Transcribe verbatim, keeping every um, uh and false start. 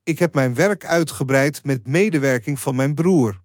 Ik heb mijn werk uitgebreid met medewerking van mijn broer.